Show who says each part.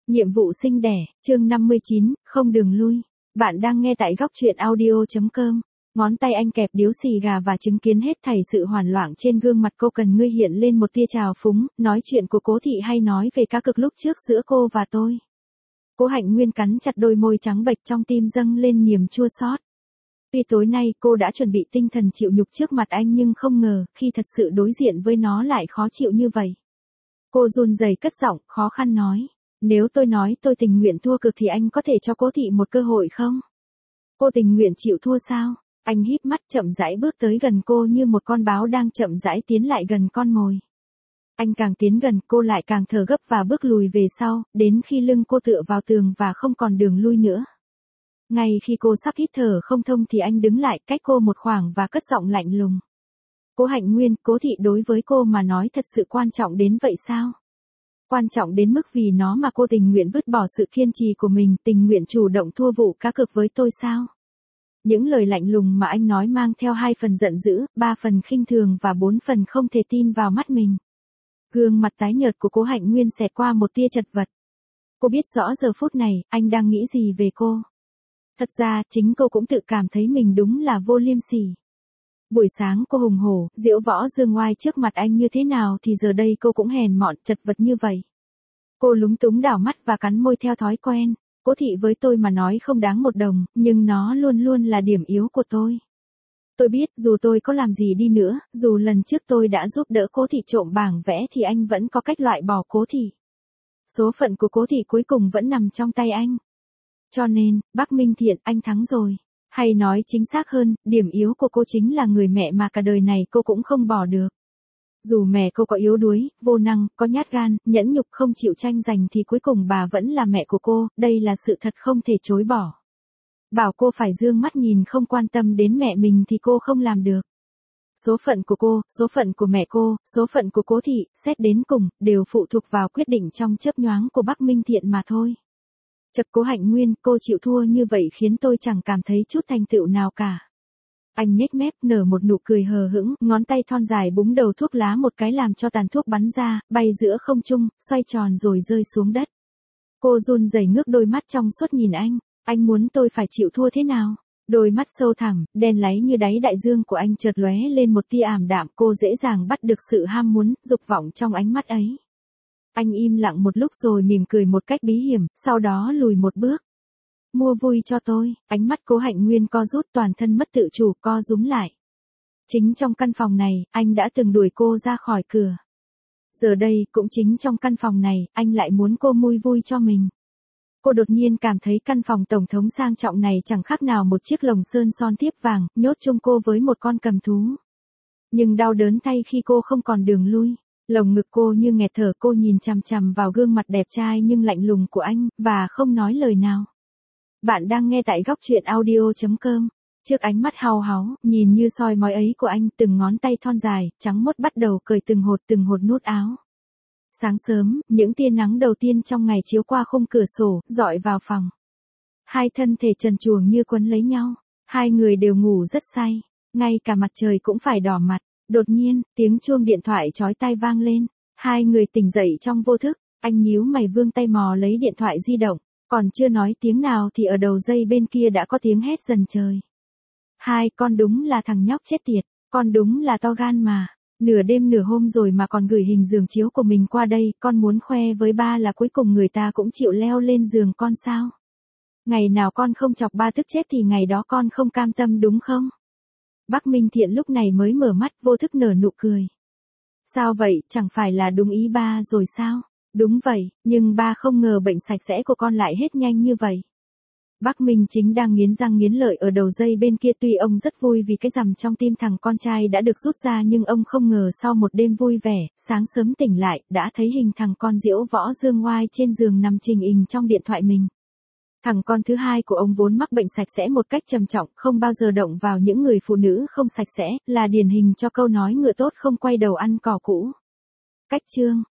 Speaker 1: Nhiệm vụ sinh đẻ, chương 59, không đường lui. Bạn đang nghe tại góc truyện audio.com. Ngón tay anh kẹp điếu xì gà và chứng kiến hết thảy sự hoảng loạn trên gương mặt cô, cần ngươi hiện lên một tia trào phúng, nói chuyện của Cố Thị hay nói về cá cực lúc trước giữa cô và tôi. Cố Hạnh Nguyên cắn chặt đôi môi trắng bệch, trong tim dâng lên niềm chua xót. Tuy tối nay cô đã chuẩn bị tinh thần chịu nhục trước mặt anh, nhưng không ngờ khi thật sự đối diện với nó lại khó chịu như vậy. Cô run rẩy cất giọng, khó khăn nói. Nếu tôi nói tôi tình nguyện thua cực thì anh có thể cho Cố Thị một cơ hội không? Cô tình nguyện chịu thua sao? Anh híp mắt chậm rãi bước tới gần cô như một con báo đang chậm rãi tiến lại gần con mồi. Anh càng tiến gần, cô lại càng thở gấp và bước lùi về sau, đến khi lưng cô tựa vào tường và không còn đường lui nữa. Ngay khi cô sắp hít thở không thông thì anh đứng lại cách cô một khoảng và cất giọng lạnh lùng. Cố Hạnh Nguyên, Cố Thị đối với cô mà nói thật sự quan trọng đến vậy sao? Quan trọng đến mức vì nó mà cô tình nguyện vứt bỏ sự kiên trì của mình, tình nguyện chủ động thua vụ cá cược với tôi sao? Những lời lạnh lùng mà anh nói mang theo 2 phần giận dữ, 3 phần khinh thường và 4 phần không thể tin vào mắt mình. Gương mặt tái nhợt của Cố Hạnh Nguyên xẹt qua một tia chật vật. Cô biết rõ giờ phút này, anh đang nghĩ gì về cô. Thật ra, chính cô cũng tự cảm thấy mình đúng là vô liêm sỉ. Buổi sáng cô hùng hổ, diễu võ dương oai trước mặt anh như thế nào thì giờ đây cô cũng hèn mọn, chật vật như vậy. Cô lúng túng đảo mắt và cắn môi theo thói quen. Cố Thị với tôi mà nói không đáng một đồng, nhưng nó luôn luôn là điểm yếu của tôi. Tôi biết dù tôi có làm gì đi nữa, dù lần trước tôi đã giúp đỡ Cố Thị trộm bảng vẽ thì anh vẫn có cách loại bỏ Cố Thị. Số phận của Cố Thị cuối cùng vẫn nằm trong tay anh. Cho nên, Bác Minh Thiện, anh thắng rồi. Hay nói chính xác hơn, điểm yếu của cô chính là người mẹ mà cả đời này cô cũng không bỏ được. Dù mẹ cô có yếu đuối, vô năng, có nhát gan, nhẫn nhục không chịu tranh giành thì cuối cùng bà vẫn là mẹ của cô, đây là sự thật không thể chối bỏ. Bảo cô phải dương mắt nhìn không quan tâm đến mẹ mình thì cô không làm được. Số phận của cô, số phận của mẹ cô, số phận của Cố Thị, xét đến cùng, đều phụ thuộc vào quyết định trong chớp nhoáng của Bác Minh Thiện mà thôi. Chật, Cố Hạnh Nguyên, cô chịu thua như vậy khiến tôi chẳng cảm thấy chút thành tựu nào cả. Anh nhếch mép nở một nụ cười hờ hững, ngón tay thon dài búng đầu thuốc lá một cái làm cho tàn thuốc bắn ra, bay giữa không trung, xoay tròn rồi rơi xuống đất. Cô run rẩy ngước đôi mắt trong suốt nhìn anh muốn tôi phải chịu thua thế nào? Đôi mắt sâu thẳm, đen láy như đáy đại dương của anh chợt lóe lên một tia ảm đạm, cô dễ dàng bắt được sự ham muốn, dục vọng trong ánh mắt ấy. Anh im lặng một lúc rồi mỉm cười một cách bí hiểm, sau đó lùi một bước. Mua vui cho tôi, ánh mắt Cố Hạnh Nguyên co rút, toàn thân mất tự chủ, co rúm lại. Chính trong căn phòng này, anh đã từng đuổi cô ra khỏi cửa. Giờ đây, cũng chính trong căn phòng này, anh lại muốn cô mua vui cho mình. Cô đột nhiên cảm thấy căn phòng tổng thống sang trọng này chẳng khác nào một chiếc lồng sơn son thiếp vàng, nhốt chung cô với một con cầm thú. Nhưng đau đớn thay khi cô không còn đường lui. Lồng ngực cô như nghẹt thở, cô nhìn chằm chằm vào gương mặt đẹp trai nhưng lạnh lùng của anh, và không nói lời nào. Bạn đang nghe tại góc truyện audio.com. Trước ánh mắt hao háu, nhìn như soi mói ấy của anh, từng ngón tay thon dài, trắng muốt bắt đầu cởi từng hột nút áo. Sáng sớm, những tia nắng đầu tiên trong ngày chiếu qua khung cửa sổ, rọi vào phòng. Hai thân thể trần truồng như quấn lấy nhau. Hai người đều ngủ rất say. Ngay cả mặt trời cũng phải đỏ mặt. Đột nhiên, tiếng chuông điện thoại chói tai vang lên. Hai người tỉnh dậy trong vô thức. Anh nhíu mày vươn tay mò lấy điện thoại di động. Còn chưa nói tiếng nào thì ở đầu dây bên kia đã có tiếng hét dần trời. Hai, con đúng là thằng nhóc chết tiệt. Con đúng là to gan mà. Nửa đêm nửa hôm rồi mà còn gửi hình giường chiếu của mình qua đây. Con muốn khoe với ba là cuối cùng người ta cũng chịu leo lên giường con sao? Ngày nào con không chọc ba tức chết thì ngày đó con không cam tâm đúng không? Bác Minh Thiện lúc này mới mở mắt, vô thức nở nụ cười. Sao vậy, chẳng phải là đúng ý ba rồi sao? Đúng vậy, nhưng ba không ngờ bệnh sạch sẽ của con lại hết nhanh như vậy. Bác Minh Chính đang nghiến răng nghiến lợi ở đầu dây bên kia, tuy ông rất vui vì cái rằm trong tim thằng con trai đã được rút ra, nhưng ông không ngờ sau một đêm vui vẻ, sáng sớm tỉnh lại, đã thấy hình thằng con diễu võ dương oai trên giường nằm trình hình trong điện thoại mình. Thằng con thứ hai của ông vốn mắc bệnh sạch sẽ một cách trầm trọng, không bao giờ động vào những người phụ nữ không sạch sẽ, là điển hình cho câu nói ngựa tốt không quay đầu ăn cỏ cũ. Cách chương